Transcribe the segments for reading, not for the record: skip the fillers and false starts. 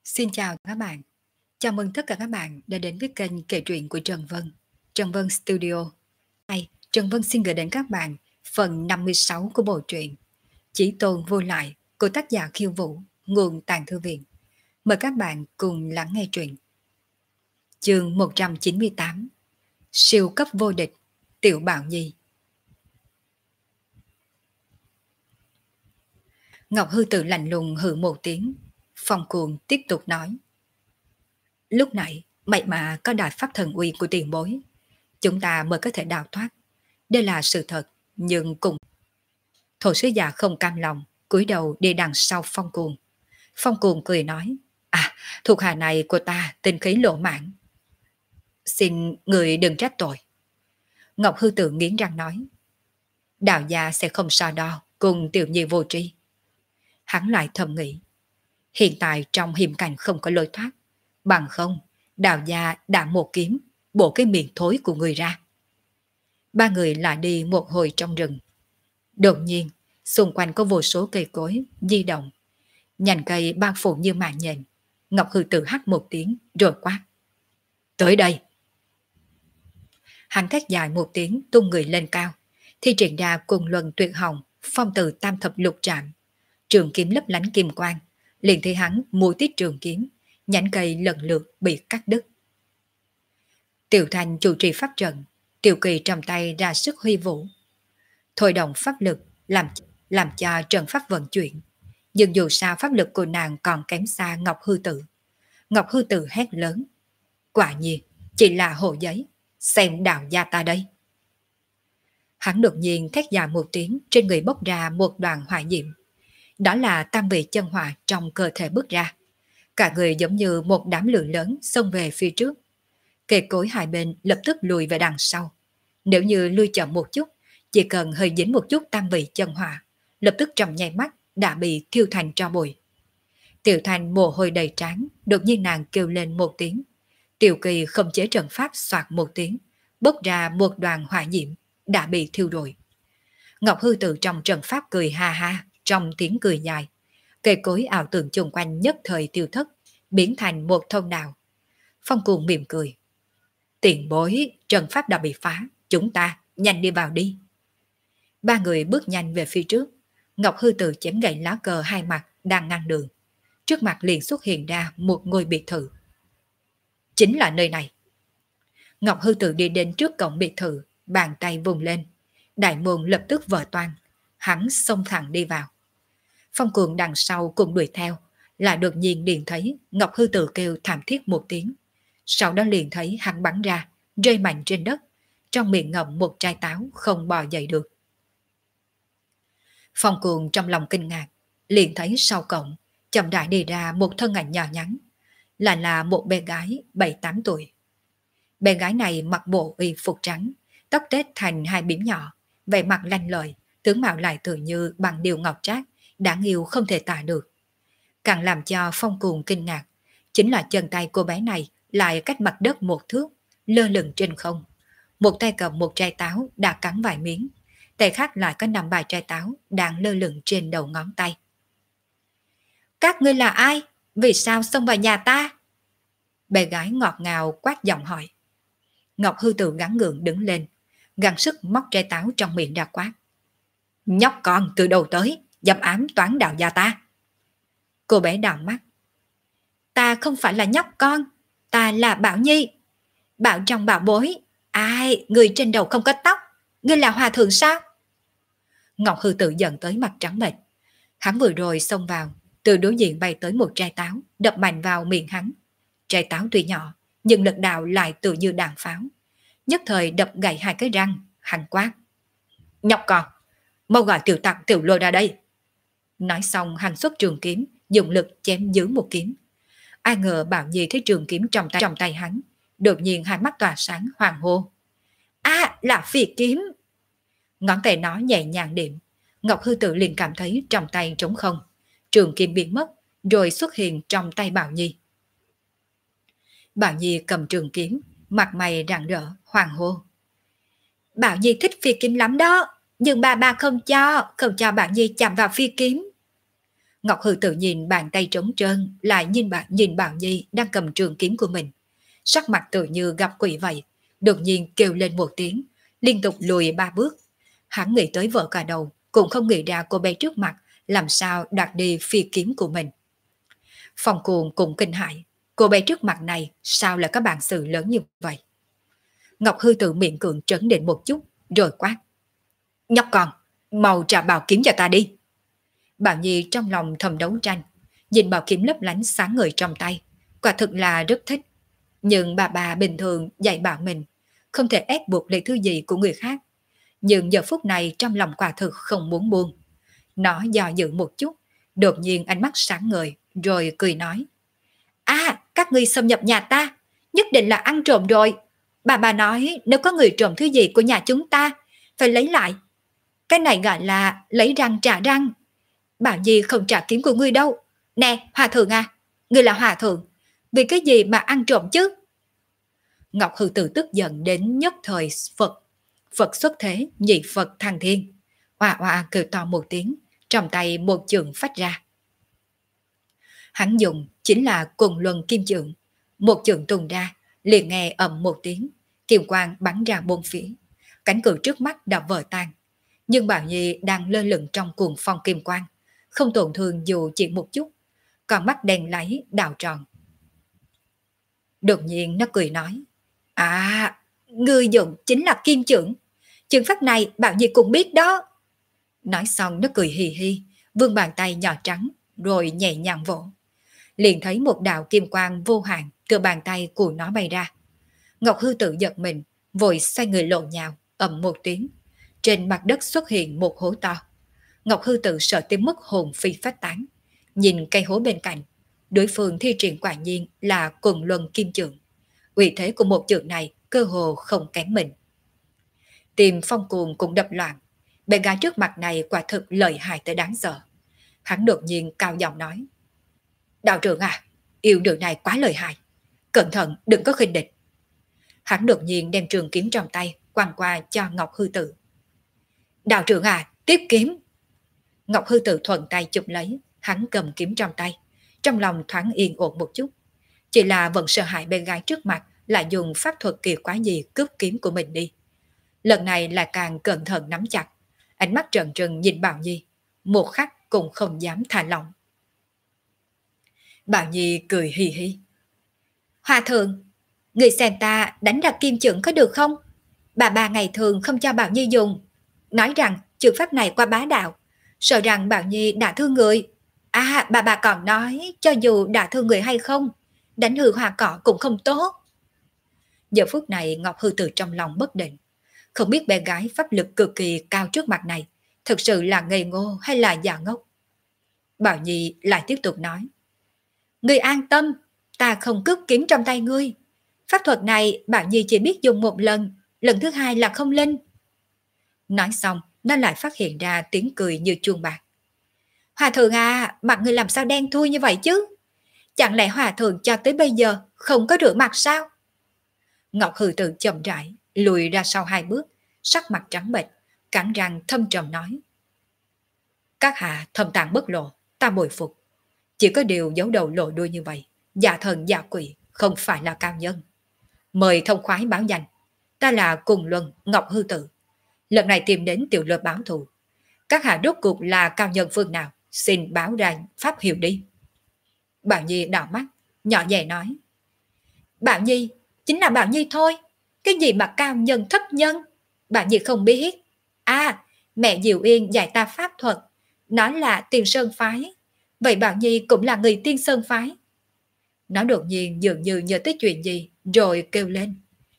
Xin chào các bạn. Chào mừng tất cả các bạn đã đến với kênh kể truyện của Trần Vân, Trần Vân Studio. Hay, Trần Vân xin gửi đến các bạn phần 56 của bộ truyện Chỉ Tôn Vô Lại của tác giả Khiêu Vũ, nguồn Tàng Thư Viện. Mời các bạn cùng lắng nghe truyện. Chương 198: Siêu cấp vô địch, Tiểu Bảo Nhi. Ngọc Hư Tử lạnh lùng hừ một tiếng, Phong Cuồng tiếp tục nói: Lúc nãy, may mà có đại pháp thần uy của tiền bối, chúng ta mới có thể đào thoát. Đây là sự thật, nhưng cùng Thổ sứ già không cam lòng, cúi đầu đi đằng sau Phong Cuồng. Phong Cuồng cười nói: thuộc hạ này của ta tinh khí lộ mãn. Xin người đừng trách tội. Ngọc Hư Tử nghiến răng nói: Đạo gia sẽ không so đo cùng tiểu nhi vô tri. Hắn lại thầm nghĩ: hiện tại trong hiểm cảnh không có lối thoát, bằng không đạo gia đã một kiếm bổ cái miệng thối của người ra. Ba người lại đi một hồi trong rừng. Đột nhiên, xung quanh có vô số cây cối di động, nhành cây bao phủ như màn nhện. Ngọc Hư Tử hắt một tiếng rồi quát: Tới đây! Hắn thét dài một tiếng, tung người lên cao, thi triển ra cùng luân tuyệt hồng, phong từ tam thập lục trạm. Trường kiếm lấp lánh kim quang, liền thấy hắn mũi tiết trường kiếm, nhánh cây lần lượt bị cắt đứt. Tiểu Thành chủ trì pháp trận, Tiểu Kỳ trong tay ra sức huy vũ, thôi động pháp lực làm cho trận pháp vận chuyển. Nhưng dù sao pháp lực của nàng còn kém xa Ngọc Hư Tử. Ngọc Hư Tử hét lớn: Quả nhiên, chỉ là hồ giấy, xem đạo gia ta đây. Hắn đột nhiên thét dài một tiếng, trên người bốc ra một đoàn hỏa diệm. Đó là tam vị chân hỏa trong cơ thể bước ra. Cả người giống như một đám lửa lớn xông về phía trước. Cây cối hai bên lập tức lùi về đằng sau. Nếu như lui chậm một chút, chỉ cần hơi dính một chút tam vị chân hỏa, lập tức trong nháy mắt đã bị thiêu thành tro bụi. Tiểu Thành mồ hôi đầy trán, đột nhiên nàng kêu lên một tiếng. Tiểu Kỳ không chế trận pháp xoạt một tiếng, bốc ra một đoàn hỏa diệm, đã bị thiêu rụi. Ngọc Hư Tử trong trận pháp cười ha ha, trong tiếng cười dài. Cây cối ảo tưởng chung quanh nhất thời tiêu thất, biến thành một thông đạo. Phong Cuồng mỉm cười: Tiền bối, trận pháp đã bị phá, chúng ta nhanh đi vào đi. Ba người bước nhanh về phía trước. Ngọc Hư Tử chém gậy lá cờ hai mặt đang ngăn đường. Trước mặt liền xuất hiện ra một ngôi biệt thự. Chính là nơi này. Ngọc Hư Tử đi đến trước cổng biệt thự, bàn tay vùng lên, đại môn lập tức vỡ toang. Hắn xông thẳng đi vào. Phong Cuồng đằng sau cùng đuổi theo, lại đột nhiên liền thấy Ngọc Hư Tử kêu thảm thiết một tiếng. Sau đó liền thấy hắn bắn ra, rơi mạnh trên đất, trong miệng ngậm một trái táo không bò dậy được. Phong Cuồng trong lòng kinh ngạc, liền thấy sau cổng chậm rãi đi ra một thân ảnh nhỏ nhắn, là một bé gái 7-8 tuổi. Bé gái này mặc bộ y phục trắng, tóc tết thành hai bím nhỏ, vẻ mặt lanh lợi, tướng mạo lại tự như bằng điều ngọc trác, đáng yêu không thể tả được. Càng làm cho Phong Cuồng kinh ngạc, chính là chân tay cô bé này lại cách mặt đất một thước, lơ lửng trên không. Một tay cầm một trái táo đã cắn vài miếng, tay khác lại có 5-7 trái táo đang lơ lửng trên đầu ngón tay. Các ngươi là ai? Vì sao xông vào nhà ta? Bé gái ngọt ngào quát giọng hỏi. Ngọc Hư Tử gắng gượng đứng lên, gắng sức móc trái táo trong miệng ra quát: Nhóc con từ đầu tới, dám ám toán đạo gia ta. Cô bé đảo mắt. Ta không phải là nhóc con, ta là Bảo Nhi. Bảo trong bảo bối. Ai, người trên đầu không có tóc, ngươi là hòa thượng sao? Ngọc Hư Tử giận tới mặt trắng bệch. Hắn vừa rồi xông vào, từ đối diện bay tới một trái táo, đập mạnh vào miệng hắn. Trái táo tuy nhỏ, nhưng lực đạo lại tự như đạn pháo. Nhất thời đập gãy hai cái răng, hắn quát: Nhóc con, mau gọi tiểu tặc tiểu lôi ra đây. Nói xong hắn xuất trường kiếm, dùng lực chém giữ một kiếm. Ai ngờ Bảo Nhi thấy trường kiếm trong tay hắn, đột nhiên hai mắt tỏa sáng hoàng hô: là phi kiếm. Ngón tay nó nhẹ nhàng điểm, Ngọc Hư Tử liền cảm thấy trong tay trống không, trường kiếm biến mất, rồi xuất hiện trong tay Bảo Nhi. Bảo Nhi cầm trường kiếm, mặt mày rạng rỡ, hoàng hô: Bảo Nhi thích phi kiếm lắm đó, nhưng bà không cho Bảo Nhi chạm vào phi kiếm. Ngọc Hư tự nhìn bàn tay trống trơn, lại nhìn Bảo Nhi đang cầm trường kiếm của mình. Sắc mặt tự như gặp quỷ vậy, đột nhiên kêu lên một tiếng, liên tục lùi 3 bước. Hắn nghĩ tới vợ cả đầu, cũng không nghĩ ra cô bé trước mặt làm sao đoạt đi phi kiếm của mình. Phong Cuồng cũng kinh hãi, cô bé trước mặt này sao lại có bản sự lớn như vậy. Ngọc Hư tự miệng cường trấn định một chút, rồi quát: nhóc con, mau trả bảo kiếm cho ta đi. Bảo Nhi trong lòng thầm đấu tranh, nhìn bảo kiếm lấp lánh sáng ngời trong tay, quả thực là rất thích. Nhưng bà bình thường dạy bảo mình, không thể ép buộc lấy thứ gì của người khác. Nhưng giờ phút này trong lòng quả thực không muốn buông. Nó dò dự một chút, đột nhiên ánh mắt sáng ngời, rồi cười nói: các ngươi xâm nhập nhà ta, nhất định là ăn trộm rồi. Bà nói nếu có người trộm thứ gì của nhà chúng ta, phải lấy lại. Cái này gọi là lấy răng trả răng. Bảo Nhi không trả kiếm của ngươi đâu. Nè, hòa thượng à, ngươi là hòa thượng, vì cái gì mà ăn trộm chứ? Ngọc Hư Tử tức giận đến nhất thời Phật xuất thế, nhị Phật thăng thiên. Oa oa kêu to một tiếng, trong tay một chưởng phách ra. Hắn dùng chính là Cùng Luân Kim Chưởng. Một chưởng tung ra, liền nghe ầm một tiếng, kim quang bắn ra bốn phía. Cảnh cự trước mắt đã vỡ tan. Nhưng Bảo Nhi đang lơ lửng trong cuồng phong kim quang, không tổn thương dù chỉ một chút, còn mắt đen láy đào tròn. Đột nhiên nó cười nói: ngươi dùng chính là kim chưởng. Chưởng pháp này Bảo Nhi cũng biết đó. Nói xong nó cười hì hì, vươn bàn tay nhỏ trắng, rồi nhẹ nhàng vỗ. Liền thấy một đạo kim quang vô hạn từ bàn tay của nó bay ra. Ngọc Hư Tử giật mình, vội xoay người lộn nhào, ầm một tiếng. Trên mặt đất xuất hiện một hố to. Ngọc Hư Tử sợ tới mức hồn phi phách tán. Nhìn cây hố bên cạnh, đối phương thi triển quả nhiên là Cùng Luân Kim Chưởng. Uy thế của một chưởng này cơ hồ không kém mình. Tim Phong Cuồng cũng đập loạn. Bé gái trước mặt này quả thực lợi hại tới đáng sợ. Hắn đột nhiên cao giọng nói: đạo trưởng à, yêu nữ này quá lợi hại, cẩn thận đừng có khinh địch. Hắn đột nhiên đem trường kiếm trong tay quăng qua cho Ngọc Hư Tử. Đạo trưởng à, tiếp kiếm. Ngọc Hư Tử thuận tay chụp lấy, hắn cầm kiếm trong tay, trong lòng thoáng yên ổn một chút. Chỉ là vẫn sợ hãi bé gái trước mặt lại dùng pháp thuật kỳ quái gì cướp kiếm của mình đi. Lần này là càng cẩn thận nắm chặt, ánh mắt trợn trừng nhìn Bảo Nhi, một khắc cũng không dám thả lỏng. Bảo Nhi cười hì hì. Hòa thượng, người xem ta đánh ra kim chưởng có được không? Bà ngày thường không cho Bảo Nhi dùng, nói rằng chưởng pháp này qua bá đạo, sợ rằng Bảo Nhi đã thương người. Bà còn nói cho dù đã thương người hay không, đánh hư hoa cỏ cũng không tốt. Giờ phút này Ngọc Hư Tử trong lòng bất định, không biết bé gái pháp lực cực kỳ cao trước mặt này thực sự là ngây ngô hay là già ngốc. Bảo Nhi lại tiếp tục nói: ngươi an tâm, ta không cướp kiếm trong tay ngươi. Pháp thuật này Bảo Nhi chỉ biết dùng một lần, lần thứ hai là không linh. Nói xong, nó lại phát hiện ra tiếng cười như chuông bạc. Hòa thượng à, mặt ngươi làm sao đen thui như vậy chứ? Chẳng lẽ hòa thượng cho tới bây giờ không có rửa mặt sao? Ngọc Hư Tử chậm rãi lùi ra sau 2 bước, sắc mặt trắng bệch, cắn răng thâm trầm nói: các hạ thâm tàng bất lộ, ta bồi phục. Chỉ có điều giấu đầu lộ đuôi như vậy, giả thần giả quỷ, không phải là cao nhân. Mời thông khoái báo danh, ta là Cùng Luân Ngọc Hư Tử, lần này tìm đến Tiểu Lôi báo thù. Các hạ rốt cuộc là cao nhân phương nào, xin báo ra pháp hiệu đi. Bảo Nhi đảo mắt, nhỏ nhẹ nói: Bảo Nhi, chính là Bảo Nhi thôi. Cái gì mà cao nhân thấp nhân, Bảo Nhi không biết. Mẹ Diệu Yên dạy ta pháp thuật, nói là Tiên Sơn phái. Vậy Bảo Nhi cũng là người Tiên Sơn phái. Nó đột nhiên dường như nhớ tới chuyện gì, rồi kêu lên: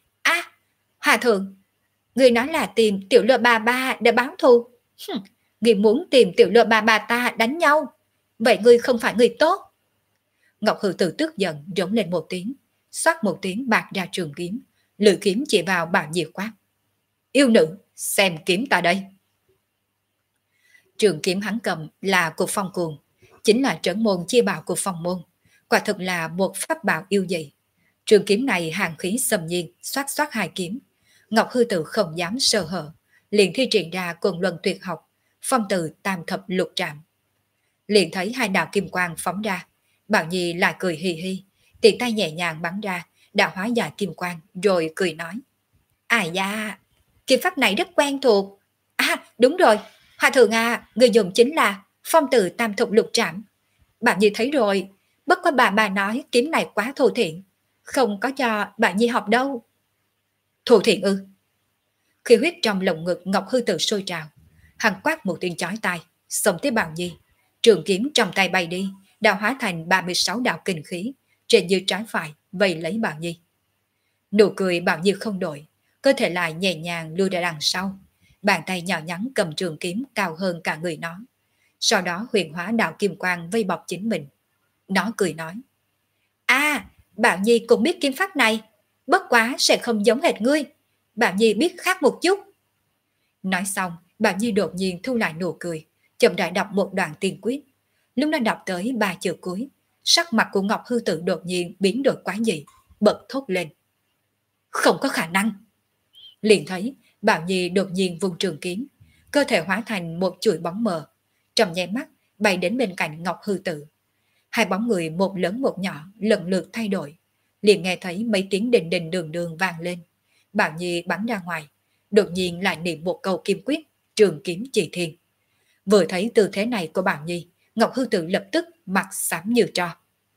Hòa thượng, người nói là tìm Tiểu Lôi bà để báo thù. Người muốn tìm Tiểu Lôi bà ta đánh nhau, vậy ngươi không phải người tốt. Ngọc Hư Tử tức giận rống lên một tiếng, xoát một tiếng bạc ra trường kiếm, lưỡi kiếm chỉ vào Bảo Nhi quát: yêu nữ, xem kiếm ta đây. Trường kiếm hắn cầm là của Phong Cuồng, chính là trấn môn chia bảo của Phong môn, quả thực là một pháp bảo yêu dị. Trường kiếm này hàng khí xâm nhiên, xoát xoát 2 kiếm. Ngọc Hư Tử không dám sơ hở, liền thi triển ra Quần Luân tuyệt học, phong từ tam thập lục trạm. Liền thấy hai đạo kim quang phóng ra, Bảo Nhi lại cười hì hì, tiện tay nhẹ nhàng bắn ra, đã hóa giải kim quang, rồi cười nói. À da, kim pháp này rất quen thuộc. À, đúng rồi, Hòa thượng à, người dùng chính là phong tử tam thục lục trảm. Bảo Nhi thấy rồi, bất quá bà nói kiếm này quá thô thiện, không có cho Bảo Nhi học đâu. Thô thiện ư? Khi huyết trong lồng ngực Ngọc Hư Tử sôi trào, hắn quát một tiếng chói tai, xông tới Bảo Nhi, trường kiếm trong tay bay đi, đã hóa thành 36 đạo kinh khí, trên dưới trái phải vây lấy Bảo Nhi. Nụ cười Bảo Nhi không đổi, cơ thể lại nhẹ nhàng lui ra đằng sau, bàn tay nhỏ nhắn cầm trường kiếm cao hơn cả người nó. Sau đó huyền hóa đạo kim quang vây bọc chính mình. Nó cười nói: À, Bảo Nhi cũng biết kim pháp này, bất quá sẽ không giống hệt ngươi. Bảo Nhi biết khác một chút. Nói xong, Bảo Nhi đột nhiên thu lại nụ cười, chậm rãi đọc một đoạn tiên quyết. Lúc nó đọc tới 3 chữ cuối, sắc mặt của Ngọc Hư Tử đột nhiên biến đổi quá dị, bật thốt lên. Không có khả năng. Liền thấy Bảo Nhi đột nhiên vung trường kiếm, cơ thể hóa thành một chuỗi bóng mờ, trong nháy mắt bay đến bên cạnh Ngọc Hư Tử. Hai bóng người một lớn một nhỏ lần lượt thay đổi, liền nghe thấy mấy tiếng đình đình đường đường vang lên. Bảo Nhi bắn ra ngoài, đột nhiên lại niệm một câu kim quyết, trường kiếm chỉ thiên. Vừa thấy tư thế này của Bảo Nhi, Ngọc Hư Tử lập tức mặt xám như tro.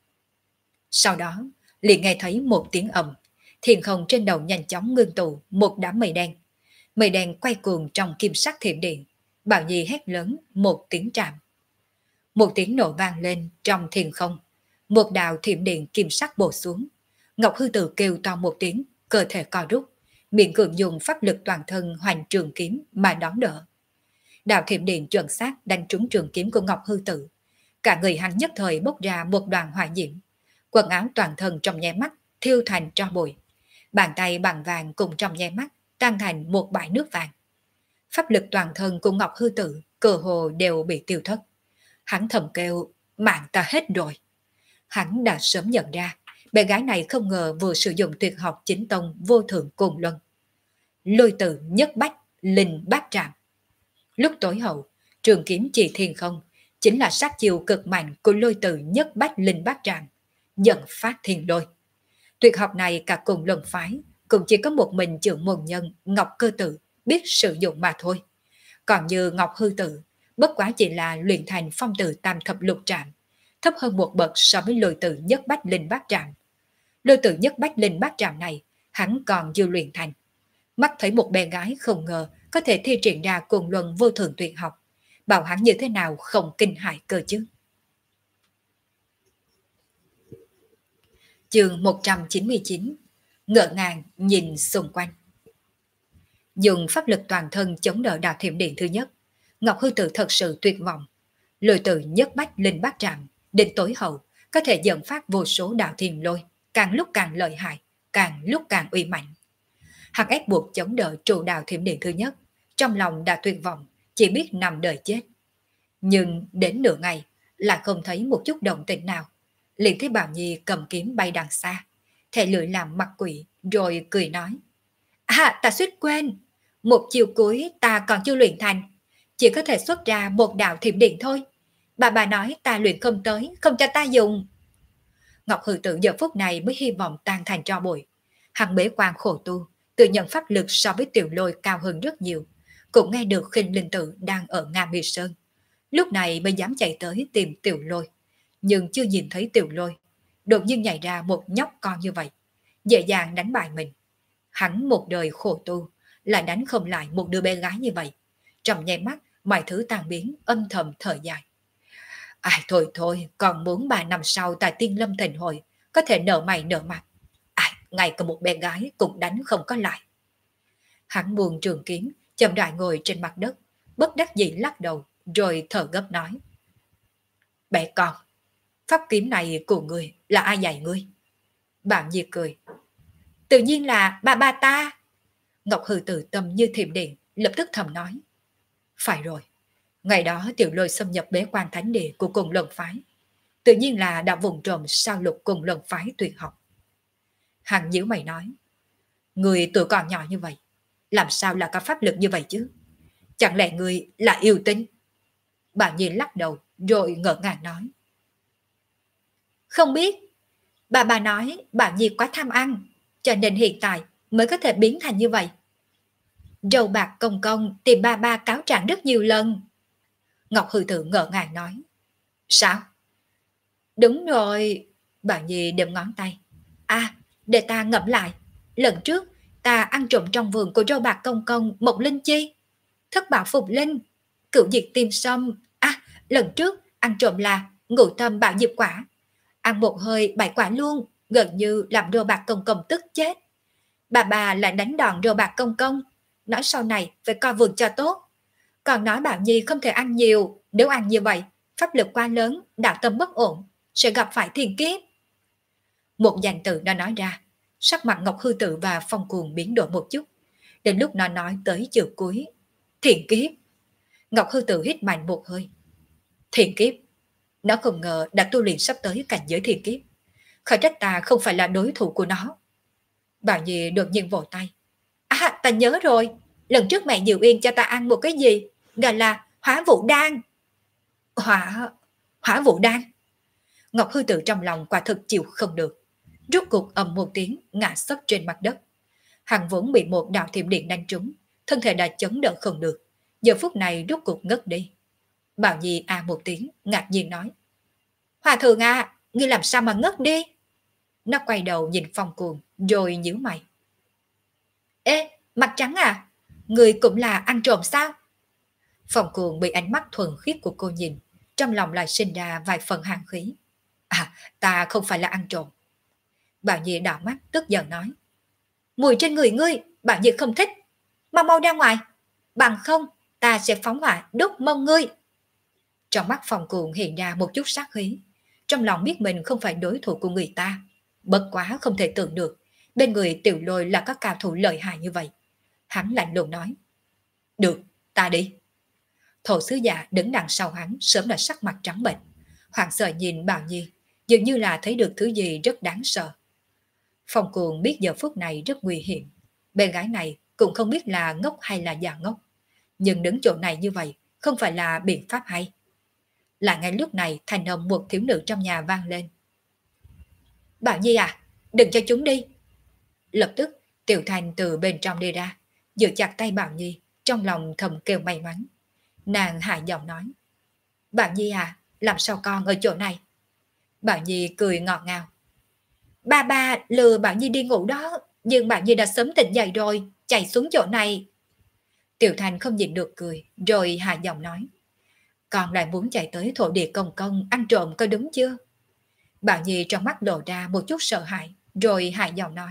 Sau đó, liền nghe thấy một tiếng ầm, thiên không trên đầu nhanh chóng ngưng tụ một đám mây đen quay cuồng trong kim sắc thiểm điện. Bảo Nhi hét lớn một tiếng trạm. Một tiếng nổ vang lên trong thiên không, một đạo thiểm điện kim sắc bổ xuống. Ngọc Hư Tử kêu to một tiếng, cơ thể co rút, miệng cường dùng pháp lực toàn thân hoành trường kiếm mà đón đỡ. Đạo thiểm điện chuẩn xác đánh trúng trường kiếm của Ngọc Hư Tử. Cả người hắn nhất thời bốc ra một đoàn hỏa diễm, quần áo toàn thân trong nháy mắt thiêu thành tro bụi, bàn tay bằng vàng cùng trong nháy mắt tan thành một bãi nước vàng. Pháp lực toàn thân của Ngọc Hư Tử cơ hồ đều bị tiêu thất. Hắn thầm kêu, mạng ta hết rồi. Hắn đã sớm nhận ra, bé gái này không ngờ vừa sử dụng tuyệt học chính tông vô thượng cùng luân. Lôi tử nhất bách, linh bát trạm. Lúc tối hậu, trường kiếm chỉ thiên không, chính là sát chiêu cực mạnh của lôi tử nhất bách linh bát trạm, dẫn phát thiên lôi. Tuyệt học này cả cùng luân phái, cũng chỉ có một mình trưởng môn nhân Ngọc Cơ Tử biết sử dụng mà thôi. Còn như Ngọc Hư Tử, bất quá chỉ là luyện thành phong tử tam thập lục trạm, thấp hơn một bậc so với lôi tử nhất bách linh bát trạm. Lôi tử nhất bách linh bát trạm này, hắn còn chưa luyện thành. Mắt thấy một bé gái không ngờ có thể thi triển ra cùng luân vô thường tuyệt học, bảo hắn như thế nào không kinh hại cơ chứ. Chương 199. Ngỡ ngàng nhìn xung quanh. Dùng pháp lực toàn thân chống đỡ đạo thiểm điện thứ nhất, Ngọc Hư Tử thật sự tuyệt vọng. Lôi tử nhất bách linh bát trạm, đến tối hậu, có thể dẫn phát vô số đạo thiền lôi, càng lúc càng lợi hại, càng lúc càng uy mạnh. Hắn ép buộc chống đỡ trụ đạo thiểm điện thứ nhất, trong lòng đã tuyệt vọng, chỉ biết nằm đợi chết. Nhưng đến nửa ngày, lại không thấy một chút động tĩnh nào. Liền thấy Bảo Nhi cầm kiếm bay đằng xa, thè lưỡi làm mặt quỷ, rồi cười nói. À, ta suýt quên, một chiều cuối ta còn chưa luyện thành, chỉ có thể xuất ra một đạo thiểm điện thôi. Bà nói ta luyện không tới, không cho ta dùng. Ngọc Hư Tử giờ phút này mới hy vọng tan thành tro bụi. Hắn bế quan khổ tu, tự nhận pháp lực so với Tiểu Lôi cao hơn rất nhiều, cũng nghe được Khinh Linh Tử đang ở Nga Mi Sơn. Lúc này mới dám chạy tới tìm Tiểu Lôi, nhưng chưa nhìn thấy Tiểu Lôi, đột nhiên nhảy ra một nhóc con như vậy, dễ dàng đánh bại mình. Hắn một đời khổ tu, lại đánh không lại một đứa bé gái như vậy. Trong nháy mắt, mọi thứ tan biến, âm thầm thở dài. Ai thôi thôi, còn muốn 3 năm sau tại Tiên Lâm Thịnh Hội, có thể nở mày nở mặt. Ai, ngay cả một bé gái cũng đánh không có lại. Hắn buông trường kiếm, chậm rãi ngồi trên mặt đất, bất đắc dĩ lắc đầu, rồi thở gấp nói. Bé con, pháp kiếm này của người là ai dạy ngươi? Bảo Nhi cười. Tự nhiên là ba ta. Ngọc Hư Tử tâm như thiểm điện, lập tức thầm nói. Phải rồi, ngày đó Tiểu Lôi xâm nhập bế quan thánh địa của cùng luân phái, tự nhiên là đã vùng trộm sao lục cùng luân phái tuyệt học. Hắn nhíu mày nói. Người tuổi còn nhỏ như vậy, làm sao là có pháp lực như vậy chứ? Chẳng lẽ người là yêu tinh? Bảo Nhi lắc đầu rồi ngỡ ngàng nói. Không biết. Bà nói Bảo Nhi quá tham ăn, cho nên hiện tại mới có thể biến thành như vậy. Râu bạc công công tìm ba cáo trạng rất nhiều lần. Ngọc Hư Tử ngỡ ngàng nói. Sao? Đúng rồi. Bảo Nhi đếm ngón tay. À, để ta ngẫm lại. Lần trước ta ăn trộm trong vườn của râu bạc công công một linh chi, thất bảo phục linh, cửu diệt tim sâm. À, lần trước ăn trộm là ngũ tâm bảo diệp quả, ăn một hơi 7 quả luôn, gần như làm râu bạc công công tức chết. Bà lại đánh đòn râu bạc công công, nói sau này phải coi vườn cho tốt. Còn nói Bảo Nhi không thể ăn nhiều, nếu ăn như vậy, pháp lực quá lớn, đạo tâm bất ổn, sẽ gặp phải thiên kiếp. Một danh từ nó nói ra, sắc mặt Ngọc Hư Tử và Phong Cuồng biến đổi một chút. Đến lúc nó nói tới chữ cuối, thiên kiếp. Ngọc Hư Tử hít mạnh một hơi. Thiên kiếp. Nó không ngờ đã tu luyện sắp tới cảnh giới thiên kiếp. Khỏi trách ta không phải là đối thủ của nó. Bảo Nhi đột nhiên vỗ tay. À, ta nhớ rồi. Lần trước mẹ Diệu Yên cho ta ăn một cái gì, gọi là hỏa vũ đan. Hỏa vũ đan. Ngọc Hư Tử trong lòng quả thực chịu không được. Rốt cuộc ầm một tiếng ngã sấp trên mặt đất. Hắn vốn bị một đạo thiểm điện đánh trúng, thân thể đã chống đỡ không được. Giờ phút này rốt cuộc ngất đi. Bảo Nhi à một tiếng, ngạc nhiên nói. Hòa thượng à, ngươi làm sao mà ngất đi? Nó quay đầu nhìn Phong Cuồng, rồi nhíu mày. Ê, mặt trắng à, ngươi cũng là ăn trộm sao? Phong Cuồng bị ánh mắt thuần khiết của cô nhìn, trong lòng lại sinh ra vài phần hàn khí. À, ta không phải là ăn trộm. Bảo Nhi đảo mắt tức giận nói. Mùi trên người ngươi, Bảo Nhi không thích. Mau ra ngoài, bằng không ta sẽ phóng hỏa đốt mông ngươi. Trong mắt Phong Cuồng hiện ra một chút sát khí. Trong lòng biết mình không phải đối thủ của người ta. Bất quá không thể tưởng được, bên người Tiểu Lôi là các cao thủ lợi hại như vậy. Hắn lạnh lùng nói. Được, ta đi. Thổ sứ giả đứng đằng sau hắn sớm đã sắc mặt trắng bệch. Hoàng sợ nhìn Bảo Nhi, dường như là thấy được thứ gì rất đáng sợ. Phong Cuồng biết giờ phút này rất nguy hiểm. Bé gái này cũng không biết là ngốc hay là già ngốc. Nhưng đứng chỗ này như vậy không phải là biện pháp hay. Lại ngay lúc này thành âm một thiếu nữ trong nhà vang lên. Bảo Nhi à, đừng cho chúng đi. Lập tức Tiểu Thành từ bên trong đi ra, giữ chặt tay Bảo Nhi, trong lòng thầm kêu may mắn. Nàng hạ giọng nói. Bảo Nhi à, làm sao con ở chỗ này? Bảo Nhi cười ngọt ngào. Ba lừa Bảo Nhi đi ngủ đó, nhưng Bảo Nhi đã sớm tỉnh dậy rồi, chạy xuống chỗ này. Tiểu Thành không nhịn được cười, rồi hạ giọng nói. Con lại muốn chạy tới thổ địa công công ăn trộm có đúng chưa? Bảo Nhi trong mắt lộ ra một chút sợ hãi, rồi hạ giọng nói.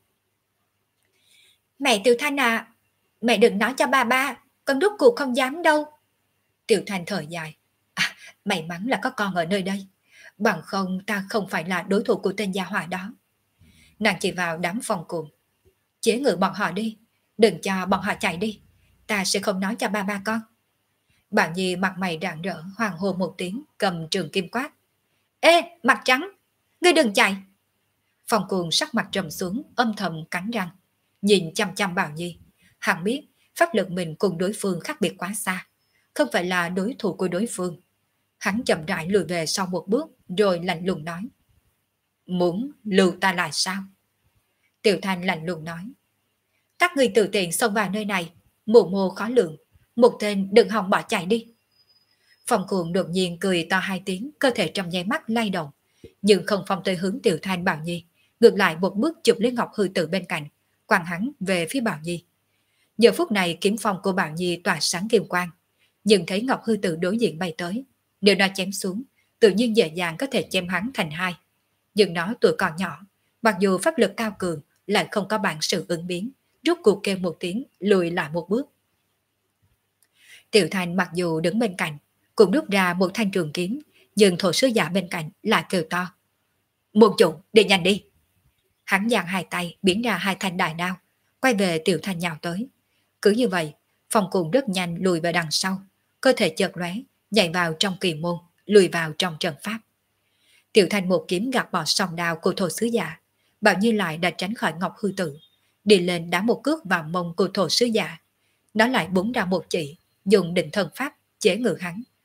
Mẹ Tiểu Thanh à, mẹ đừng nói cho ba, con rốt cuộc không dám đâu. Tiểu Thanh thở dài. À, may mắn là có con ở nơi đây. Bằng không ta không phải là đối thủ của tên gia hỏa đó. Nàng chỉ vào đám Phong Cuồng. Chế ngự bọn họ đi, đừng cho bọn họ chạy đi. Ta sẽ không nói cho ba con. Bảo Nhi mặt mày rạng rỡ hoàng hô một tiếng, cầm trường kim quát. Ê, mặt trắng, ngươi đừng chạy. Phong Cuồng sắc mặt trầm xuống, âm thầm cắn răng, nhìn chăm chăm Bảo Nhi. Hắn biết pháp lực mình cùng đối phương khác biệt quá xa, không phải là đối thủ của đối phương. Hắn chậm rãi lùi về sau một bước, rồi lạnh lùng nói. Muốn lưu ta lại sao? Tiểu Thanh lạnh lùng nói. Các người tự tiện xông vào nơi này, mù mô khó lường, một tên đừng hòng bỏ chạy đi. Phong Cuồng đột nhiên cười to hai tiếng, cơ thể trong nháy mắt lay động, nhưng không phong tới hướng Tiểu Thanh Bảo Nhi, ngược lại một bước chụp lấy Ngọc Hư Tử bên cạnh, quăng hắn về phía Bảo Nhi. Giờ phút này kiếm phong của Bảo Nhi tỏa sáng kim quang, nhưng thấy Ngọc Hư Tử đối diện bay tới, nếu nó chém xuống, tự nhiên dễ dàng có thể chém hắn thành hai. Nhưng nó tuổi còn nhỏ, mặc dù pháp lực cao cường, lại không có bản sự ứng biến, rút cuộc kêu một tiếng, lùi lại một bước. Tiểu Thanh mặc dù đứng bên cạnh, cũng rút ra một thanh trường kiếm, nhưng thổ sứ giả bên cạnh lại kêu to. Môn chủ, đi nhanh đi. Hắn giang hai tay, biến ra hai thanh đại đao, quay về Tiểu Thanh nhào tới. Cứ như vậy, Phong Cuồng rất nhanh lùi về đằng sau, cơ thể chợt lóe, nhảy vào trong kỳ môn, lùi vào trong trận pháp. Tiểu Thanh một kiếm gạt bỏ song đao của thổ sứ giả, Bảo Như lại đã tránh khỏi Ngọc Hư Tử, đi lên đá một cước vào mông của thổ sứ giả. Nó lại búng ra một chỉ, dùng định thần pháp chế ngự hắn.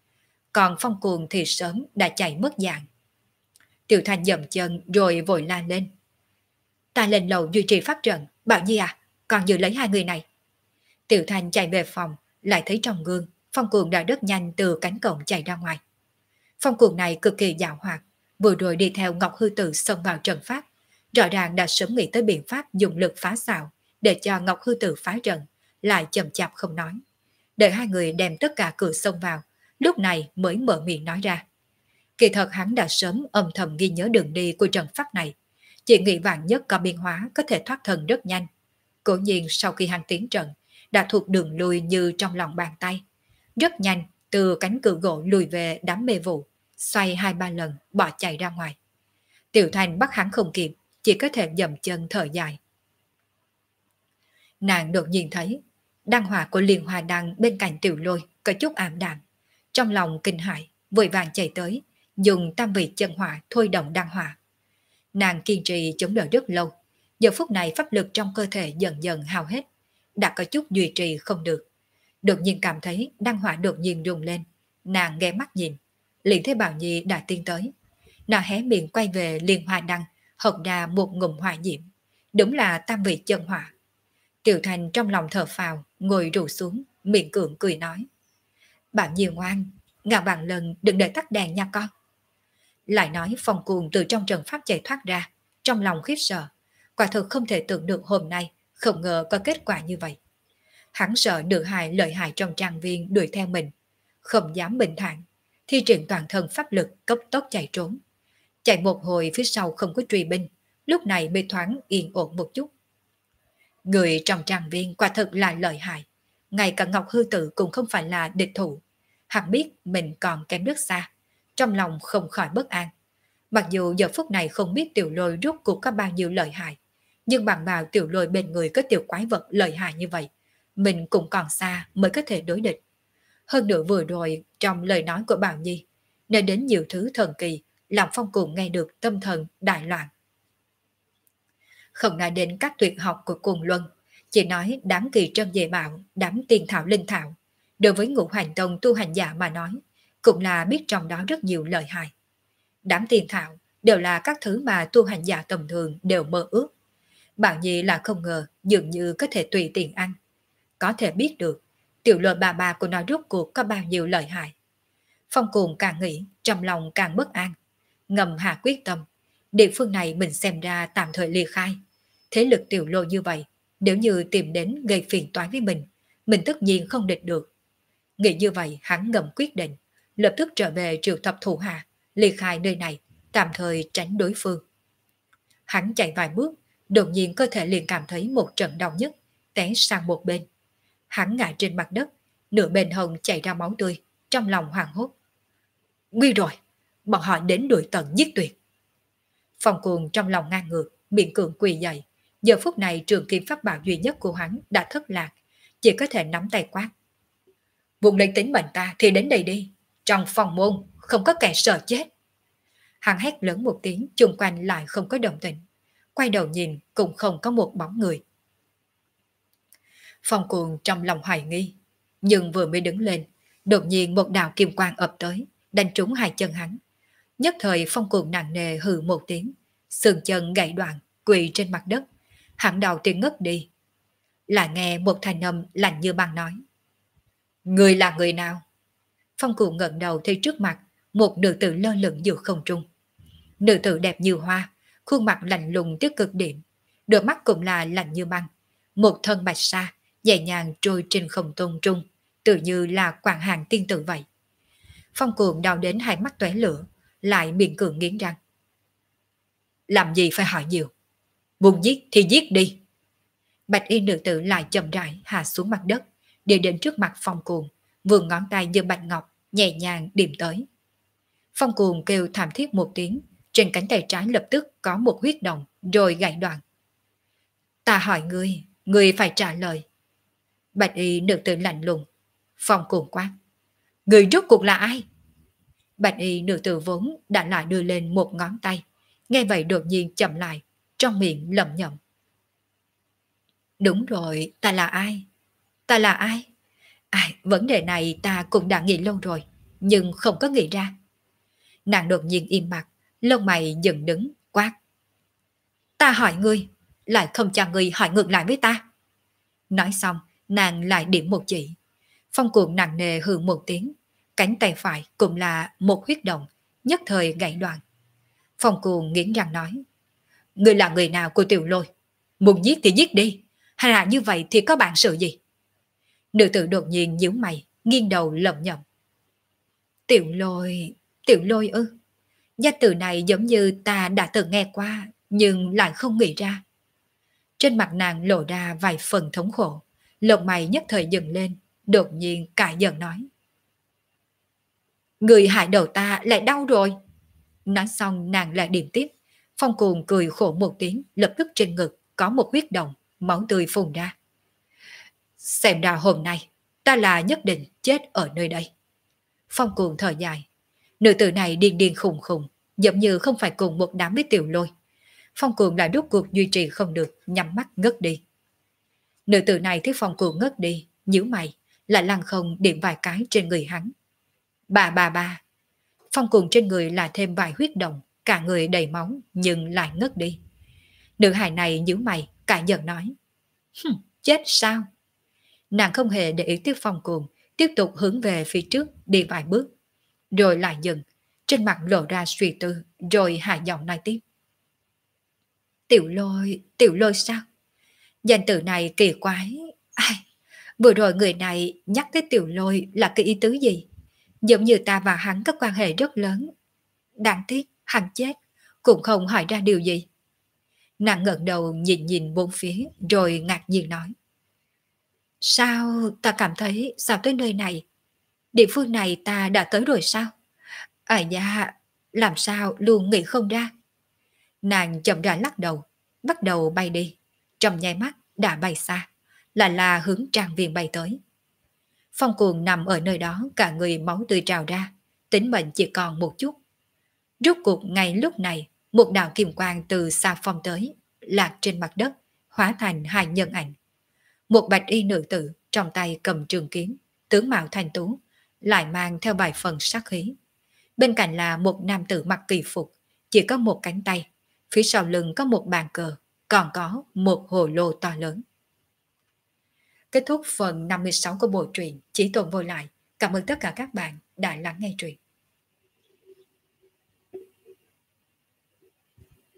còn Phong Cuồng thì sớm đã chạy mất dạng. Tiểu Thanh dậm chân rồi vội la lên. Ta lên lầu duy trì pháp trận, Bảo Nhi à, còn giữ lấy hai người này. Tiểu Thanh chạy về phòng, lại thấy trong gương, Phong Cuồng đã rất nhanh từ cánh cổng chạy ra ngoài. Phong Cuồng này cực kỳ giàu hoạt, vừa rồi đi theo Ngọc Hư Tử xông vào trận pháp, rõ ràng đã sớm nghĩ tới biện pháp dùng lực phá xạo để cho Ngọc Hư Tử phá trận, lại chậm chạp không nói. Đợi hai người đem tất cả cửa xông vào, lúc này mới mở miệng nói ra. Kỳ thật hắn đã sớm âm thầm ghi nhớ đường đi của trận pháp này, chỉ nghĩ vạn nhất có biến hóa có thể thoát thân rất nhanh. Cố nhiên sau khi hắn tiến trận, đã thuộc đường lui như trong lòng bàn tay. Rất nhanh, từ cánh cửa gỗ lùi về đám mê vụ, xoay 2-3 lần, bỏ chạy ra ngoài. Tiểu Thanh bắt hắn không kịp, chỉ có thể dậm chân thở dài. Nàng đột nhiên thấy, đăng hỏa của Liên Hoa Đăng bên cạnh Tiểu Lôi có chút ảm đạm. Trong lòng kinh hãi, vội vàng chạy tới, dùng tam vị chân hỏa thôi động đăng hỏa. Nàng kiên trì chống đỡ rất lâu, giờ phút này pháp lực trong cơ thể dần dần hao hết, đã có chút duy trì không được. Đột nhiên cảm thấy đăng hỏa đột nhiên rung lên, nàng ghé mắt nhìn, liền thấy Bảo Nhi đã tiến tới. Nàng hé miệng quay về Liên Hoa Đăng, hộc ra một ngụm hỏa diễm, đúng là tam vị chân hỏa. Tiểu Thành trong lòng thở phào, ngồi rủ xuống, miệng cưỡng cười nói. Bảo Nhi ngoan, ngàn vạn lần đừng để tắt đèn nha con. Lại nói Phong Cuồng từ trong trận pháp chạy thoát ra, trong lòng khiếp sợ, quả thực không thể tưởng được hôm nay không ngờ có kết quả như vậy. Hắn sợ nữ hài lợi hại trong trang viên đuổi theo mình, không dám bình thản, thi triển toàn thân pháp lực cấp tốc chạy trốn. Chạy một hồi phía sau không có truy binh, lúc này mới thoáng yên ổn một chút. Người trong trang viên quả thực là lợi hại, ngay cả Ngọc Hư Tử cũng không phải là địch thủ. Hắn biết mình còn kém rất xa, trong lòng không khỏi bất an. Mặc dù giờ phút này không biết Tiểu Lôi rốt cuộc có bao nhiêu lợi hại, nhưng bằng vào Tiểu Lôi bên người có tiểu quái vật lợi hại như vậy, mình cũng còn xa mới có thể đối địch. Hơn nữa vừa rồi trong lời nói của Bảo Nhi, nên đến nhiều thứ thần kỳ, làm Phong Cuồng nghe được tâm thần đại loạn. Không nói đến các tuyệt học của Cuồng Luân, chỉ nói đám kỳ trân dễ bảo, đám tiền thảo linh thảo, đối với Ngũ Hành Tông tu hành giả mà nói, cũng là biết trong đó rất nhiều lợi hại. Đám tiền thảo đều là các thứ mà tu hành giả tầm thường đều mơ ước. Bảo Nhi là không ngờ dường như có thể tùy tiện ăn. Có thể biết được Tiểu Lôi bà của nó rốt cuộc có bao nhiêu lợi hại. Phong Cuồng càng nghĩ trong lòng càng bất an, ngầm hạ quyết tâm, địa phương này mình xem ra tạm thời ly khai. Thế lực Tiểu Lôi như vậy, nếu như tìm đến gây phiền toái với mình tất nhiên không địch được. Nghĩ như vậy hắn ngầm quyết định, lập tức trở về triệu tập thủ hạ, ly khai nơi này, tạm thời tránh đối phương. Hắn chạy vài bước, đột nhiên cơ thể liền cảm thấy một trận đau nhức, té sang một bên. Hắn ngã trên mặt đất, nửa bên hông chảy ra máu tươi, trong lòng hoảng hốt. Nguy rồi, bọn họ đến đuổi tận giết tuyệt. Phong Cuồng trong lòng ngang ngược, miệng cường quỳ dậy. Giờ phút này trường kim pháp bảo duy nhất của hắn đã thất lạc, chỉ có thể nắm tay quát. Vùng lên tính mệnh ta thì đến đây đi, trong phòng môn không có kẻ sợ chết. Hắn hét lớn một tiếng, chung quanh lại không có động tĩnh. Quay đầu nhìn cũng không có một bóng người. Phong Cuồng trong lòng hoài nghi, nhưng vừa mới đứng lên, đột nhiên một đạo kim quang ập tới, đánh trúng hai chân hắn. Nhất thời Phong Cuồng nặng nề hừ một tiếng, sườn chân gãy đoạn, quỳ trên mặt đất. Hắn đầu tiên ngất đi. Lại nghe một thanh âm lạnh như băng nói. Người là người nào? Phong Cuồng ngẩng đầu thấy trước mặt một nữ tử lơ lửng giữa không trung. Nữ tử đẹp như hoa, khuôn mặt lạnh lùng tới cực điểm, đôi mắt cũng là lạnh như băng, một thân bạch sa nhẹ nhàng trôi trên không tôn trung, tự như là quảng hàng tiên tử vậy. Phong Cuồng đau đến hai mắt tóe lửa, lại miệng cường nghiến răng. Làm gì phải hỏi nhiều, muốn giết thì giết đi. Bạch y nữ tử lại chậm rãi hạ xuống mặt đất, đi đến trước mặt Phong Cuồng, vươn ngón tay như bạch ngọc, nhẹ nhàng điểm tới. Phong Cuồng kêu thảm thiết một tiếng, trên cánh tay trái lập tức có một huyết động, rồi gãy đoạn. Ta hỏi ngươi phải trả lời. Bạch y nữ tử lạnh lùng. Phong Cuồng quát. Ngươi rốt cuộc là ai? Bạch y nữ tử vốn đã lại đưa lên một ngón tay, nghe vậy đột nhiên chậm lại, trong miệng lẩm nhẩm. Đúng rồi, ta là ai? Ta là ai? Vấn đề này ta cũng đã nghĩ lâu rồi. nhưng không có nghĩ ra. Nàng đột nhiên im bặt, lông mày dựng đứng, quát. Ta hỏi ngươi, lại không cho ngươi hỏi ngược lại với ta. Nói xong, nàng lại điểm một chỉ. Phong cuồng nặng nề hừ một tiếng, cánh tay phải cũng là một huyết động, nhất thời gãy đoạn. Phong cuồng nghiến răng nói, ngươi là người nào của Tiểu Lôi? Muốn giết thì giết đi, hay là như vậy thì có bản sự gì? Nữ tử đột nhiên nhíu mày, nghiêng đầu lẩm nhẩm. Tiểu Lôi ư? Danh từ này giống như ta đã từng nghe qua, nhưng lại không nghĩ ra. Trên mặt nàng lộ ra vài phần thống khổ, lông mày nhất thời dừng lên, đột nhiên cãi giận nói. Người hại đầu ta lại đau rồi. Nói xong nàng lại điểm tiếp. Phong cuồng cười khổ một tiếng, lập tức trên ngực có một huyết động, máu tươi phun ra. Xem ra hôm nay, ta là nhất định chết ở nơi đây. Phong cuồng thở dài. Nữ tử này điên điên khùng khùng, giống như không phải cùng một đám với Tiểu Lôi. Phong cuồng lại rốt cuộc duy trì không được, nhắm mắt ngất đi. Nữ tử này thấy Phong cuồng ngất đi, nhíu mày, lại lăng không điểm vài cái trên người hắn. Bà. Phong cuồng trên người là thêm vài huyết động, cả người đầy máu nhưng lại ngất đi. Nữ hài này nhíu mày, cãi giận nói. Chết sao? Nàng không hề để ý tiếp Phong cuồng, tiếp tục hướng về phía trước đi vài bước. Rồi lại dừng, trên mặt lộ ra suy tư, rồi hạ giọng nói tiếp. Tiểu Lôi sao? Danh từ này kỳ quái. Ai, vừa rồi người này nhắc tới Tiểu Lôi là cái ý tứ gì? Giống như ta và hắn có quan hệ rất lớn. Đáng tiếc, hắn chết, cũng không hỏi ra điều gì. Nàng ngẩng đầu nhìn nhìn bốn phía, rồi ngạc nhiên nói. Sao ta cảm thấy sao tới nơi này? Địa phương này ta đã tới rồi sao? À dạ, làm sao luôn nghĩ không ra? Nàng chậm rãi lắc đầu, bắt đầu bay đi. Trong nháy mắt đã bay xa, là hướng trang viên bay tới. Phong cuồng nằm ở nơi đó, cả người máu tươi trào ra, tính mệnh chỉ còn một chút. Rốt cuộc ngay lúc này, một đạo kim quang từ xa phong tới, lạc trên mặt đất, hóa thành hai nhân ảnh. Một bạch y nữ tử trong tay cầm trường kiếm, tướng mạo thanh tú, lại mang theo vài phần sát khí. Bên cạnh là một nam tử mặc kỳ phục, chỉ có một cánh tay, phía sau lưng có một bàn cờ, còn có một hồ lô to lớn. Kết thúc phần 56 của bộ truyện Chỉ Tồn Vô Lại. Cảm ơn tất cả các bạn đã lắng nghe truyện.